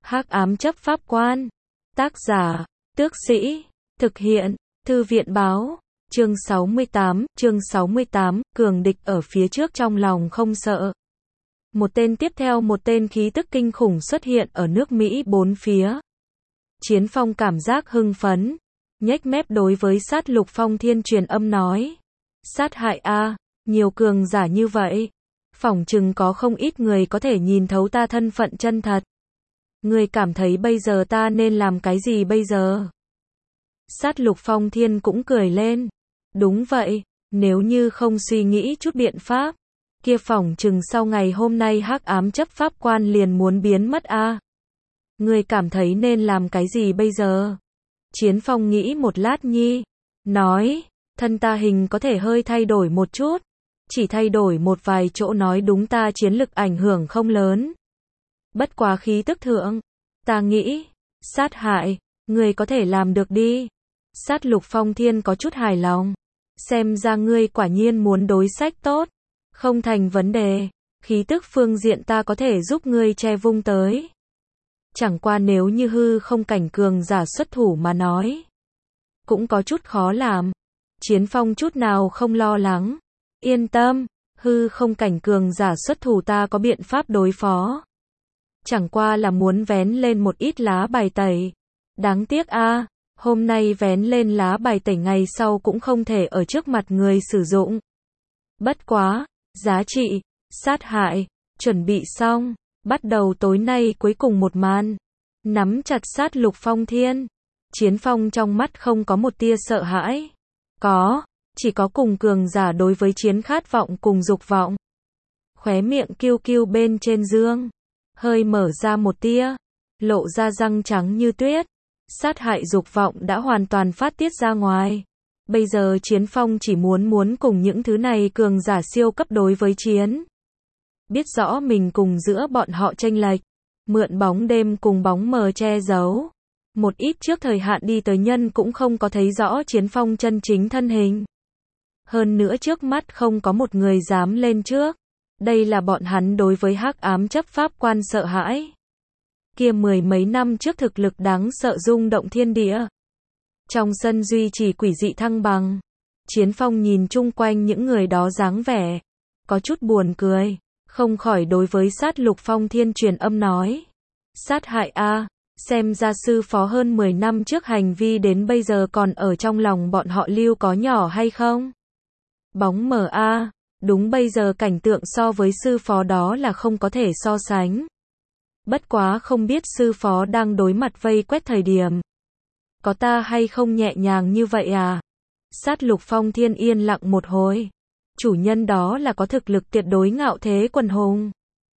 Hắc ám chấp pháp quan. Tác giả, Tước Sĩ. Thực hiện, Thư viện báo. Chương 68, cường địch ở phía trước trong lòng không sợ. Một tên tiếp theo một tên khí tức kinh khủng xuất hiện ở nước Mỹ bốn phía. Chiến Phong cảm giác hưng phấn, nhếch mép đối với Sát Lục Phong Thiên truyền âm nói. Sát hại a, nhiều cường giả như vậy. Phỏng chừng có không ít người có thể nhìn thấu ta thân phận chân thật. Ngươi cảm thấy bây giờ ta nên làm cái gì bây giờ? Sát Lục Phong Thiên cũng cười lên. Đúng vậy, nếu như không suy nghĩ chút biện pháp, kia phỏng chừng sau ngày hôm nay hắc ám chấp pháp quan liền muốn biến mất a. Ngươi cảm thấy nên làm cái gì bây giờ? Chiến Phong nghĩ một lát nhi, nói, thân ta hình có thể hơi thay đổi một chút, chỉ thay đổi một vài chỗ nói đúng ta chiến lực ảnh hưởng không lớn. Bất quá khí tức thượng, ta nghĩ, sát hại, ngươi có thể làm được đi. Sát Lục Phong Thiên có chút hài lòng. Xem ra ngươi quả nhiên muốn đối sách tốt. Không thành vấn đề. Khí tức phương diện ta có thể giúp ngươi che vung tới. Chẳng qua nếu như hư không cảnh cường giả xuất thủ mà nói, cũng có chút khó làm. Chiến Phong chút nào không lo lắng. Yên tâm, hư không cảnh cường giả xuất thủ ta có biện pháp đối phó. Chẳng qua là muốn vén lên một ít lá bài tẩy. Đáng tiếc a, hôm nay vén lên lá bài tẩy ngày sau cũng không thể ở trước mặt người sử dụng. Bất quá, giá trị, sát hại, chuẩn bị xong, bắt đầu tối nay cuối cùng một màn. Nắm chặt Sát Lục Phong Thiên. Chiến Phong trong mắt không có một tia sợ hãi. Chỉ có cùng cường giả đối với chiến khát vọng cùng dục vọng. Khóe miệng kiêu kiêu bên trên dương, hơi mở ra một tia, lộ ra răng trắng như tuyết. Sát hại dục vọng đã hoàn toàn phát tiết ra ngoài. Bây giờ Chiến Phong chỉ muốn cùng những thứ này cường giả siêu cấp đối với chiến. Biết rõ mình cùng giữa bọn họ chênh lệch, mượn bóng đêm cùng bóng mờ che giấu. Một ít trước thời hạn đi tới nhân cũng không có thấy rõ Chiến Phong chân chính thân hình. Hơn nữa trước mắt không có một người dám lên trước. Đây là bọn hắn đối với hắc ám chấp pháp quan sợ hãi. Kia mười mấy năm trước thực lực đáng sợ rung động thiên địa. Trong sân duy trì quỷ dị thăng bằng. Chiến Phong nhìn chung quanh những người đó dáng vẻ, có chút buồn cười, không khỏi đối với Sát Lục Phong Thiên truyền âm nói. Sát hại a, xem ra sư phó hơn 10 năm trước hành vi đến bây giờ còn ở trong lòng bọn họ lưu có nhỏ hay không? Bóng mờ a, đúng bây giờ cảnh tượng so với sư phó đó là không có thể so sánh. Bất quá không biết sư phó đang đối mặt vây quét thời điểm. Có ta hay không nhẹ nhàng như vậy à? Sát Lục Phong Thiên yên lặng một hồi. Chủ nhân đó là có thực lực tuyệt đối ngạo thế quần hùng.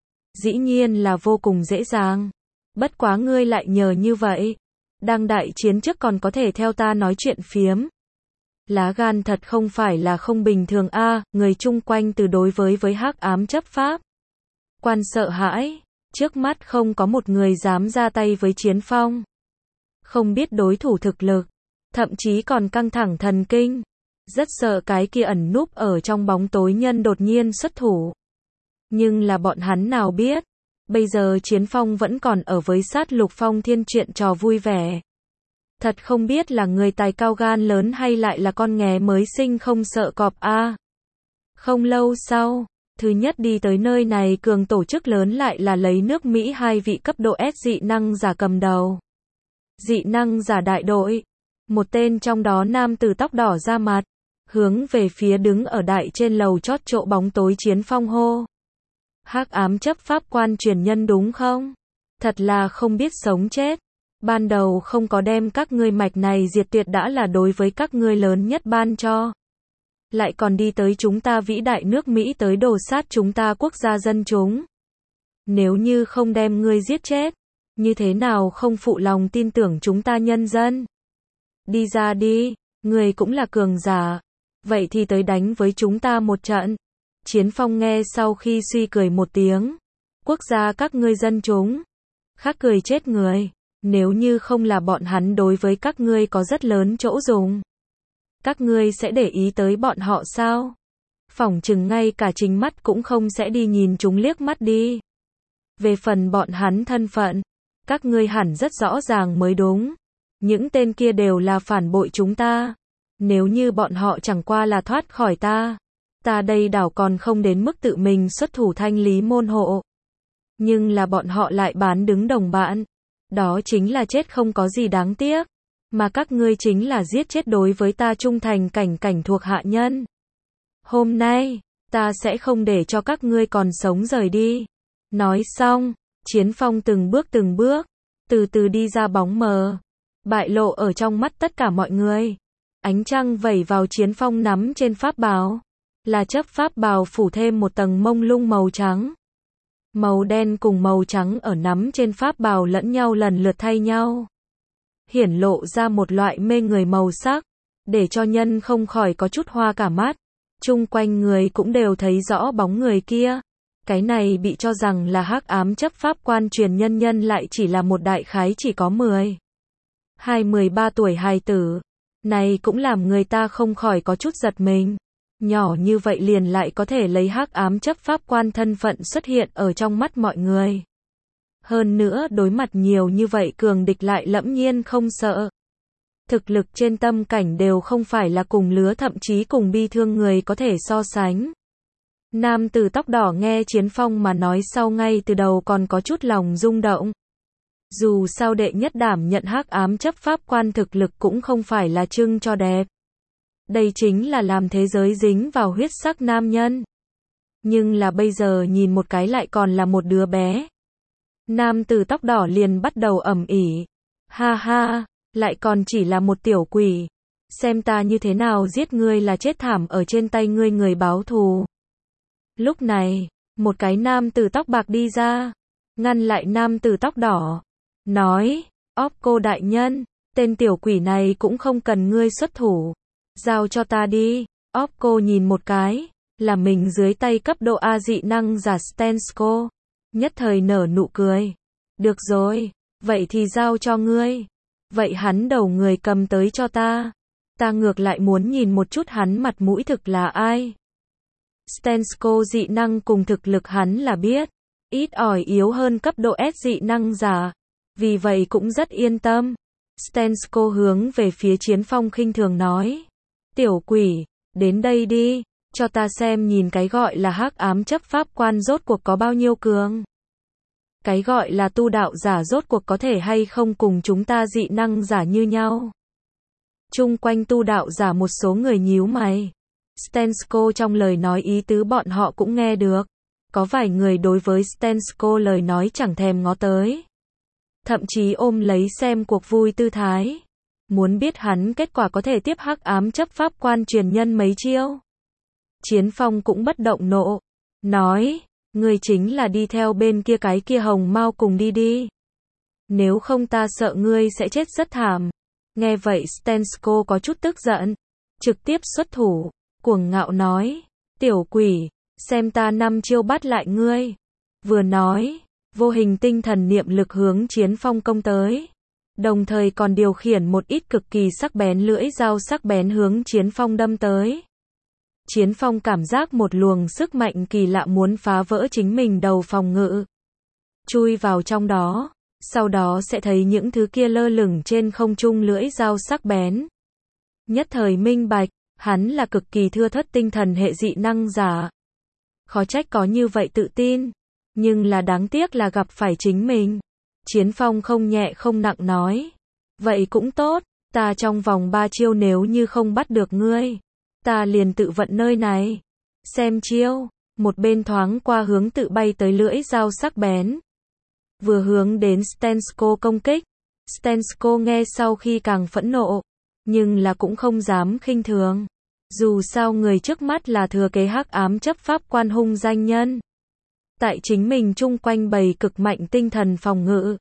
Dĩ nhiên là vô cùng dễ dàng. Bất quá ngươi lại nhờ như vậy. Đang đại chiến trước còn có thể theo ta nói chuyện phiếm. Lá gan thật không phải là không bình thường a, người chung quanh từ đối với hắc ám chấp pháp quan sợ hãi. Trước mắt không có một người dám ra tay với Chiến Phong. Không biết đối thủ thực lực, thậm chí còn căng thẳng thần kinh. Rất sợ cái kia ẩn núp ở trong bóng tối nhân đột nhiên xuất thủ. Nhưng là bọn hắn nào biết, bây giờ Chiến Phong vẫn còn ở với Sát Lục Phong Thiên chuyện trò vui vẻ. Thật không biết là người tài cao gan lớn hay lại là con nghé mới sinh không sợ cọp a. Không lâu sau, thứ nhất đi tới nơi này cường tổ chức lớn lại là lấy nước Mỹ 2 vị cấp độ S dị năng giả cầm đầu. Dị năng giả đại đội. Một tên trong đó nam tử tóc đỏ ra mặt, hướng về phía đứng ở đại trên lầu chót chỗ bóng tối Chiến Phong hô. Hắc ám chấp pháp quan truyền nhân đúng không? Thật là không biết sống chết. Ban đầu không có đem các ngươi mạch này diệt tuyệt đã là đối với các ngươi lớn nhất ban cho. Lại còn đi tới chúng ta vĩ đại nước Mỹ tới đồ sát chúng ta quốc gia dân chúng. Nếu như không đem ngươi giết chết, như thế nào không phụ lòng tin tưởng chúng ta nhân dân? Đi ra đi, ngươi cũng là cường giả. Vậy thì tới đánh với chúng ta một trận. Chiến Phong nghe sau khi suy cười một tiếng. Quốc gia các ngươi dân chúng. Khác cười chết người. Nếu như không là bọn hắn đối với các ngươi có rất lớn chỗ dùng. Các ngươi sẽ để ý tới bọn họ sao? Phỏng chừng ngay cả chính mắt cũng không sẽ đi nhìn chúng liếc mắt đi. Về phần bọn hắn thân phận, Các ngươi hẳn rất rõ ràng mới đúng. Những tên kia đều là phản bội chúng ta. Nếu như bọn họ chẳng qua là thoát khỏi ta đây đảo còn không đến mức tự mình xuất thủ thanh lý môn hộ. Nhưng là bọn họ lại bán đứng đồng bạn. Đó chính là chết không có gì đáng tiếc. Mà các ngươi chính là giết chết đối với ta trung thành cảnh thuộc hạ nhân. Hôm nay, ta sẽ không để cho các ngươi còn sống rời đi. Nói xong, Chiến Phong từng bước, từ từ đi ra bóng mờ, bại lộ ở trong mắt tất cả mọi người. Ánh trăng vẩy vào Chiến Phong nắm trên pháp bào, là chấp pháp bào phủ thêm một tầng mông lung màu trắng. Màu đen cùng màu trắng ở nắm trên pháp bào lẫn nhau lần lượt thay nhau, hiển lộ ra một loại mê người màu sắc, để cho nhân không khỏi có chút hoa cả mắt. Chung quanh người cũng đều thấy rõ bóng người kia. Cái này bị cho rằng là hắc ám chấp pháp quan truyền nhân lại chỉ là một đại khái chỉ có 12-13 tuổi hài tử. Này cũng làm người ta không khỏi có chút giật mình. Nhỏ như vậy liền lại có thể lấy hắc ám chấp pháp quan thân phận xuất hiện ở trong mắt mọi người. Hơn nữa đối mặt nhiều như vậy cường địch lại lẫm nhiên không sợ. Thực lực trên tâm cảnh đều không phải là cùng lứa, thậm chí cùng bi thương người có thể so sánh. Nam tử tóc đỏ nghe Chiến Phong mà nói sau ngay từ đầu còn có chút lòng rung động. Dù sao đệ nhất đảm nhận hắc ám chấp pháp quan thực lực cũng không phải là trưng cho đẹp. Đây chính là làm thế giới dính vào huyết sắc nam nhân. Nhưng là bây giờ nhìn một cái lại còn là một đứa bé. Nam tử tóc đỏ liền bắt đầu ầm ĩ. Ha ha, lại còn chỉ là một tiểu quỷ. Xem ta như thế nào giết ngươi là chết thảm ở trên tay ngươi người báo thù. Lúc này, một cái nam tử tóc bạc đi ra, ngăn lại nam tử tóc đỏ. Nói, Opco đại nhân, tên tiểu quỷ này cũng không cần ngươi xuất thủ. Giao cho ta đi. Opco nhìn một cái, là mình dưới tay cấp độ A dị năng giả Stensko. Nhất thời nở nụ cười. Được rồi, vậy thì giao cho ngươi. Vậy hắn đầu người cầm tới cho ta. Ta ngược lại muốn nhìn một chút hắn mặt mũi thực là ai. Stensko dị năng cùng thực lực hắn là biết. Ít ỏi yếu hơn cấp độ S dị năng giả. Vì vậy cũng rất yên tâm. Stensko hướng về phía Chiến Phong khinh thường nói. Tiểu quỷ, đến đây đi, cho ta xem nhìn cái gọi là hắc ám chấp pháp quan rốt cuộc có bao nhiêu cường. Cái gọi là tu đạo giả rốt cuộc có thể hay không cùng chúng ta dị năng giả như nhau. Chung quanh tu đạo giả một số người nhíu mày. Stensko trong lời nói ý tứ bọn họ cũng nghe được. Có vài người đối với Stensko lời nói chẳng thèm ngó tới. Thậm chí ôm lấy xem cuộc vui tư thái. Muốn biết hắn kết quả có thể tiếp hắc ám chấp pháp quan truyền nhân mấy chiêu. Chiến Phong cũng bất động nộ. Nói, ngươi chính là đi theo bên kia cái kia hồng mau cùng đi. Nếu không ta sợ ngươi sẽ chết rất thảm. Nghe vậy Stensko có chút tức giận. Trực tiếp xuất thủ, cuồng ngạo nói. Tiểu quỷ, xem ta 5 chiêu bắt lại ngươi. Vừa nói, vô hình tinh thần niệm lực hướng Chiến Phong công tới. Đồng thời còn điều khiển một ít cực kỳ sắc bén lưỡi dao sắc bén hướng Chiến Phong đâm tới. Chiến Phong cảm giác một luồng sức mạnh kỳ lạ muốn phá vỡ chính mình đầu phòng ngự. Chui vào trong đó, sau đó sẽ thấy những thứ kia lơ lửng trên không trung lưỡi dao sắc bén. Nhất thời minh bạch, hắn là cực kỳ thưa thớt tinh thần hệ dị năng giả. Khó trách có như vậy tự tin, nhưng là đáng tiếc là gặp phải chính mình. Chiến Phong không nhẹ không nặng nói. Vậy cũng tốt, ta trong vòng 3 chiêu nếu như không bắt được ngươi, ta liền tự vận nơi này. Xem chiêu, một bên thoáng qua hướng tự bay tới lưỡi dao sắc bén. Vừa hướng đến Stensko công kích. Stensko nghe sau khi càng phẫn nộ, nhưng là cũng không dám khinh thường. Dù sao người trước mắt là thừa kế hắc ám chấp pháp quan hung danh nhân. Tại chính mình chung quanh bày cực mạnh tinh thần phòng ngự.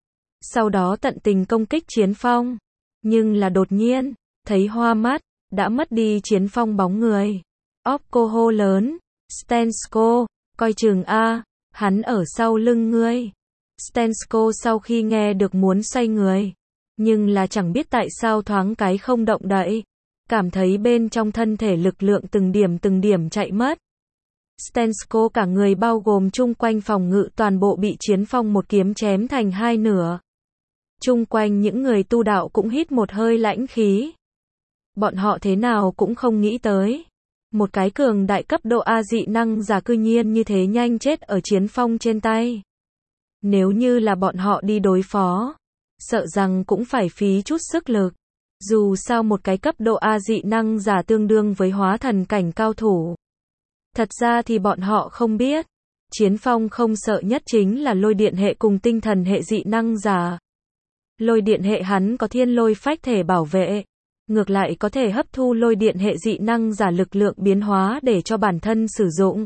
Sau đó tận tình công kích Chiến Phong. Nhưng là đột nhiên, thấy hoa mắt, đã mất đi Chiến Phong bóng người. Opco hô lớn, Stensko, coi chừng a, hắn ở sau lưng ngươi. Stensko sau khi nghe được muốn xoay người. Nhưng là chẳng biết tại sao thoáng cái không động đậy. Cảm thấy bên trong thân thể lực lượng từng điểm chạy mất. Stensko cả người bao gồm chung quanh phòng ngự toàn bộ bị Chiến Phong một kiếm chém thành hai nửa. Chung quanh những người tu đạo cũng hít một hơi lãnh khí. Bọn họ thế nào cũng không nghĩ tới. Một cái cường đại cấp độ A dị năng giả cư nhiên như thế nhanh chết ở Chiến Phong trên tay. Nếu như là bọn họ đi đối phó, sợ rằng cũng phải phí chút sức lực. Dù sao một cái cấp độ A dị năng giả tương đương với hóa thần cảnh cao thủ. Thật ra thì bọn họ không biết. Chiến Phong không sợ nhất chính là lôi điện hệ cùng tinh thần hệ dị năng giả. Lôi điện hệ hắn có thiên lôi phách thể bảo vệ. Ngược lại có thể hấp thu lôi điện hệ dị năng giả lực lượng biến hóa để cho bản thân sử dụng.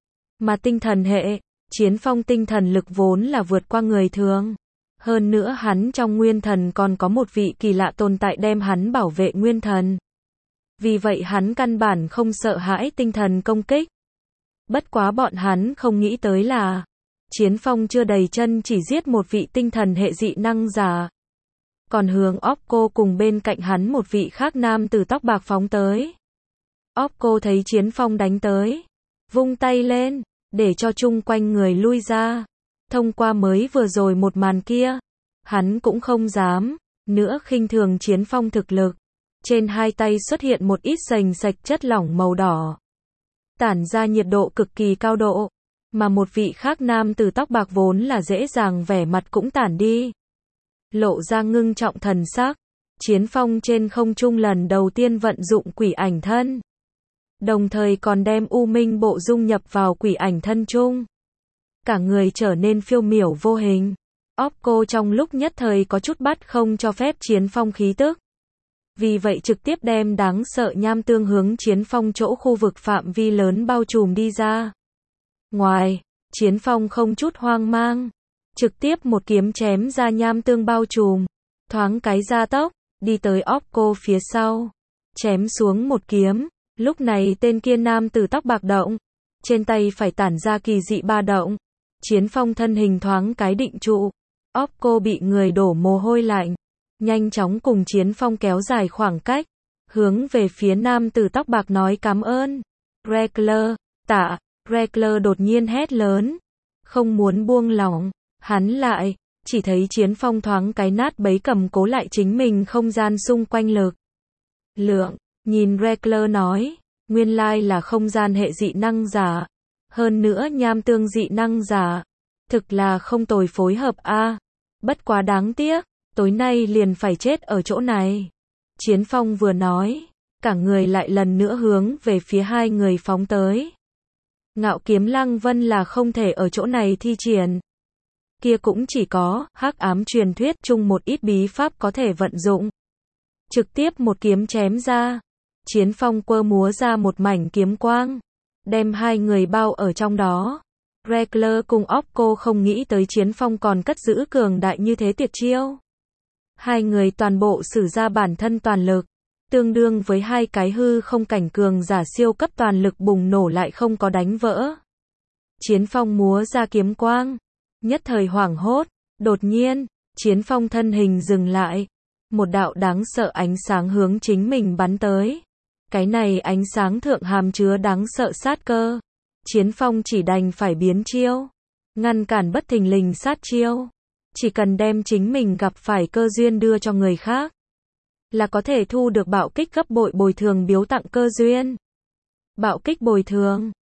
Mà tinh thần hệ, Chiến Phong tinh thần lực vốn là vượt qua người thường. Hơn nữa hắn trong nguyên thần còn có một vị kỳ lạ tồn tại đem hắn bảo vệ nguyên thần. Vì vậy hắn căn bản không sợ hãi tinh thần công kích. Bất quá bọn hắn không nghĩ tới là Chiến Phong chưa đầy chân chỉ giết một vị tinh thần hệ dị năng giả. Còn hướng Opco cùng bên cạnh hắn một vị khác nam tử tóc bạc phóng tới. Opco thấy Chiến Phong đánh tới, vung tay lên, để cho chung quanh người lui ra. Thông qua mới vừa rồi một màn kia, hắn cũng không dám nữa khinh thường Chiến Phong thực lực. Trên hai tay xuất hiện một ít sành sạch chất lỏng màu đỏ, tản ra nhiệt độ cực kỳ cao độ, mà một vị khác nam tử tóc bạc vốn là dễ dàng vẻ mặt cũng tản đi. Lộ ra ngưng trọng thần sắc. Chiến Phong trên không trung lần đầu tiên vận dụng quỷ ảnh thân. Đồng thời còn đem U Minh bộ dung nhập vào quỷ ảnh thân chung. Cả người trở nên phiêu miểu vô hình. Opco trong lúc nhất thời có chút bắt không cho phép Chiến Phong khí tức. Vì vậy trực tiếp đem đáng sợ nham tương hướng Chiến Phong chỗ khu vực phạm vi lớn bao trùm đi ra. Ngoài, Chiến Phong không chút hoang mang. Trực tiếp một kiếm chém ra nham tương bao trùm. Thoáng cái gia tốc, đi tới Opco phía sau. Chém xuống một kiếm. Lúc này tên kia nam tử tóc bạc động. Trên tay phải tản ra kỳ dị ba động. Chiến Phong thân hình thoáng cái định trụ. Opco bị người đổ mồ hôi lạnh. Nhanh chóng cùng Chiến Phong kéo dài khoảng cách. Hướng về phía nam tử tóc bạc nói cảm ơn. Regler, tạ. Regler đột nhiên hét lớn. Không muốn buông lỏng. Hắn lại, chỉ thấy Chiến Phong thoáng cái nát bấy cầm cố lại chính mình không gian xung quanh lực lượng. Nhìn Regler nói, nguyên lai là không gian hệ dị năng giả. Hơn nữa nham tương dị năng giả. Thực là không tồi phối hợp a. Bất quá đáng tiếc, tối nay liền phải chết ở chỗ này. Chiến Phong vừa nói, cả người lại lần nữa hướng về phía hai người phóng tới. Ngạo kiếm Lăng Vân là không thể ở chỗ này thi triển. Kia cũng chỉ có hắc ám truyền thuyết chung một ít bí pháp có thể vận dụng. Trực tiếp một kiếm chém ra. Chiến Phong quơ múa ra một mảnh kiếm quang, đem hai người bao ở trong đó. Regler cùng Opco không nghĩ tới Chiến Phong còn cất giữ cường đại như thế tuyệt chiêu. Hai người toàn bộ sử ra bản thân toàn lực, tương đương với hai cái hư không cảnh cường giả siêu cấp toàn lực bùng nổ lại không có đánh vỡ. Chiến Phong múa ra kiếm quang, nhất thời hoảng hốt, đột nhiên, Chiến Phong thân hình dừng lại. Một đạo đáng sợ ánh sáng hướng chính mình bắn tới. Cái này ánh sáng thượng hàm chứa đáng sợ sát cơ. Chiến Phong chỉ đành phải biến chiêu, ngăn cản bất thình lình sát chiêu. Chỉ cần đem chính mình gặp phải cơ duyên đưa cho người khác, là có thể thu được bạo kích gấp bội bồi thường biếu tặng cơ duyên. Bạo kích bồi thường,